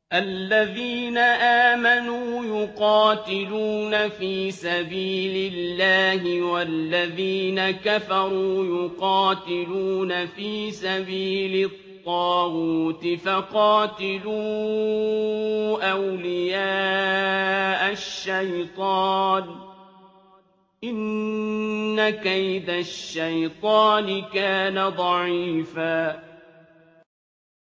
الذين آمنوا يقاتلون في سبيل الله والذين كفروا يقاتلون في سبيل الطاغوت فقاتلوا أولياء الشيطان إن كيد الشيطان كان ضعيفا